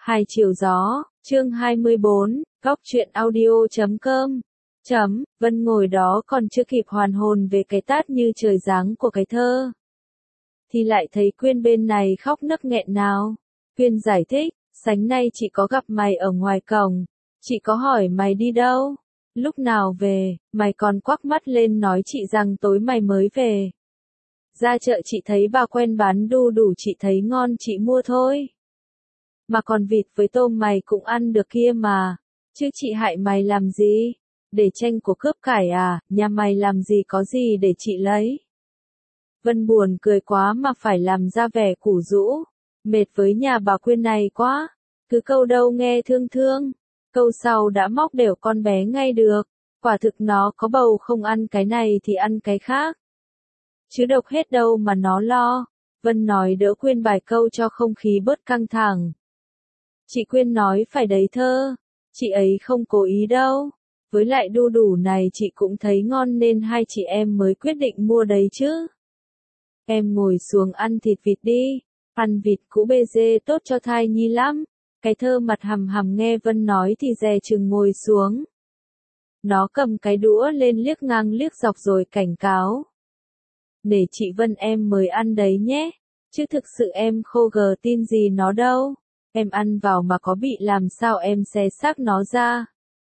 Hai chiều gió, chương 24, góc truyện audio.com. Vân ngồi đó còn chưa kịp hoàn hồn về cái tát như trời giáng của cái thơ, thì lại thấy Quyên bên này khóc nấc nghẹn nào. Quyên giải thích, sáng nay chị có gặp mày ở ngoài cổng, chị có hỏi mày đi đâu, lúc nào về, mày còn quắc mắt lên nói chị rằng tối mày mới về. Ra chợ chị thấy bà quen bán đu đủ chị thấy ngon chị mua thôi. Mà còn vịt với tôm mày cũng ăn được kia mà, chứ chị hại mày làm gì? Để tranh của cướp cải à, nhà mày làm gì có gì để chị lấy. Vân buồn cười quá mà phải làm ra vẻ củ rũ, mệt với nhà bà Quyên này quá, cứ câu đâu nghe thương thương, câu sau đã móc đều con bé ngay được, quả thực nó có bầu không ăn cái này thì ăn cái khác. Chứ độc hết đâu mà nó lo. Vân nói đỡ Quyên vài câu cho không khí bớt căng thẳng. Chị Quyên nói phải đấy thơ, chị ấy không cố ý đâu, với lại đu đủ này chị cũng thấy ngon nên hai chị em mới quyết định mua đấy chứ. Em ngồi xuống ăn thịt vịt đi, ăn vịt cũ bê dê tốt cho thai nhi lắm. Cái thơ mặt hầm hầm nghe Vân nói thì dè chừng ngồi xuống. Nó cầm cái đũa lên liếc ngang liếc dọc rồi cảnh cáo. Để chị Vân em mới ăn đấy nhé, chứ thực sự em khô gờ tin gì nó đâu. Em ăn vào mà có bị làm sao em xé xác nó ra.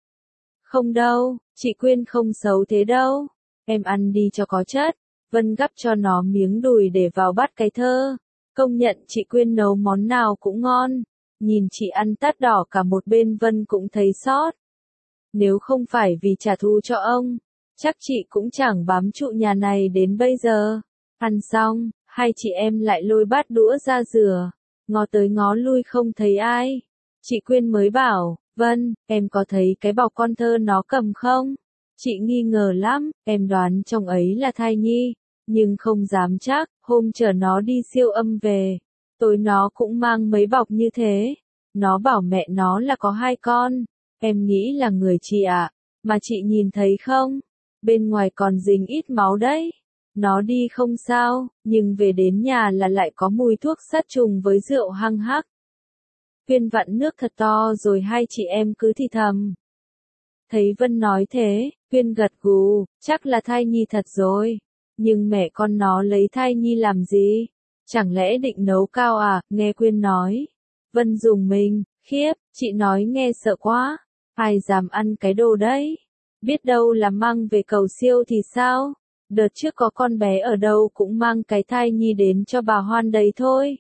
Không đâu, chị Quyên không xấu thế đâu. Em ăn đi cho có chất. Vân gắp cho nó miếng đùi để vào bát cái thơ. Công nhận chị Quyên nấu món nào cũng ngon. Nhìn chị ăn tát đỏ cả một bên Vân cũng thấy xót. Nếu không phải vì trả thù cho ông, chắc chị cũng chẳng bám trụ nhà này đến bây giờ. Ăn xong, hai chị em lại lôi bát đũa ra rửa. Ngó tới ngó lui không thấy ai. Chị Quyên mới bảo, Vân, em có thấy cái bọc con thơ nó cầm không? Chị nghi ngờ lắm, em đoán trong ấy là thai nhi, nhưng không dám chắc, hôm chở nó đi siêu âm về. Tối nó cũng mang mấy bọc như thế. Nó bảo mẹ nó là có 2 con. Em nghĩ là người chị ạ, mà chị nhìn thấy không? Bên ngoài còn dính ít máu đấy. Nó đi không sao, nhưng về đến nhà là lại có mùi thuốc sát trùng với rượu hăng hắc. Quyên vặn nước thật to rồi hai chị em cứ thì thầm. Thấy Vân nói thế, Quyên gật gù, chắc là thai nhi thật rồi. Nhưng mẹ con nó lấy thai nhi làm gì? Chẳng lẽ định nấu cao à, nghe Quyên nói. Vân rùng mình, khiếp, chị nói nghe sợ quá. Ai dám ăn cái đồ đấy? Biết đâu là mang về cầu siêu thì sao? Đợt trước có con bé ở đâu cũng mang cái thai nhi đến cho bà Hoan đấy thôi.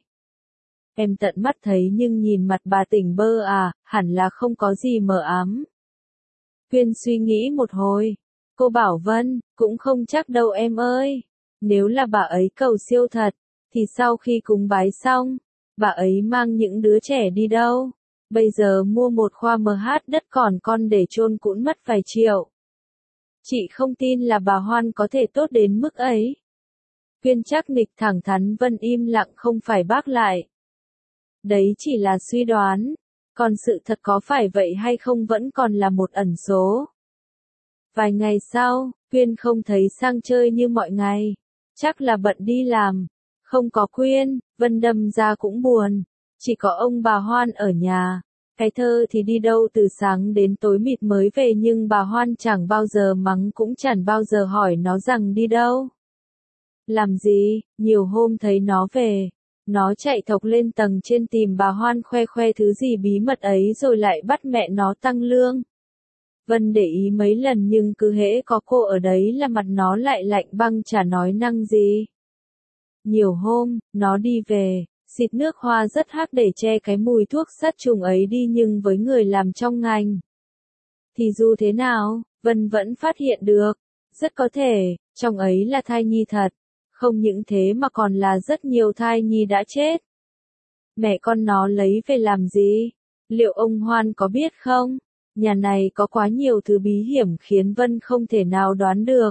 Em tận mắt thấy nhưng nhìn mặt bà tỉnh bơ à, hẳn là không có gì mờ ám. Quyên suy nghĩ một hồi. Cô bảo Vân, cũng không chắc đâu em ơi. Nếu là bà ấy cầu siêu thật, thì sau khi cúng bái xong, bà ấy mang những đứa trẻ đi đâu? Bây giờ mua một khoa MH đất còn con để chôn cũng mất vài triệu. Chị không tin là bà Hoan có thể tốt đến mức ấy. Quyên chắc nịch thẳng thắn. Vân im lặng không phải bác lại. Đấy chỉ là suy đoán, còn sự thật có phải vậy hay không vẫn còn là một ẩn số. Vài ngày sau, Quyên không thấy sang chơi như mọi ngày. Chắc là bận đi làm. Không có Quyên, Vân đâm ra cũng buồn. Chỉ có ông bà Hoan ở nhà. Cái thơ thì đi đâu từ sáng đến tối mịt mới về nhưng bà Hoan chẳng bao giờ mắng cũng chẳng bao giờ hỏi nó rằng đi đâu. Làm gì, nhiều hôm thấy nó về. Nó chạy thộc lên tầng trên tìm bà Hoan khoe thứ gì bí mật ấy rồi lại bắt mẹ nó tăng lương. Vân để ý mấy lần nhưng cứ hễ có cô ở đấy là mặt nó lại lạnh băng chả nói năng gì. Nhiều hôm, nó đi về, xịt nước hoa rất hắc để che cái mùi thuốc sát trùng ấy đi nhưng với người làm trong ngành. Thì dù thế nào, Vân vẫn phát hiện được, rất có thể, trong ấy là thai nhi thật. Không những thế mà còn là rất nhiều thai nhi đã chết. Mẹ con nó lấy về làm gì? Liệu ông Hoan có biết không? Nhà này có quá nhiều thứ bí hiểm khiến Vân không thể nào đoán được.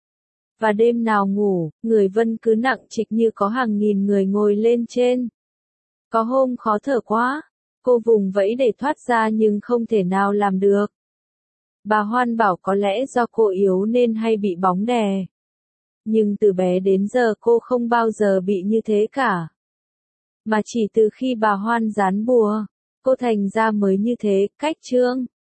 Và đêm nào ngủ, người Vân cứ nặng trịch như có hàng nghìn người ngồi lên trên. Có hôm khó thở quá, cô vùng vẫy để thoát ra nhưng không thể nào làm được. Bà Hoan bảo có lẽ do cô yếu nên hay bị bóng đè. Nhưng từ bé đến giờ cô không bao giờ bị như thế cả. Mà chỉ từ khi bà Hoan gián bùa, Cô thành ra mới như thế, cách trương.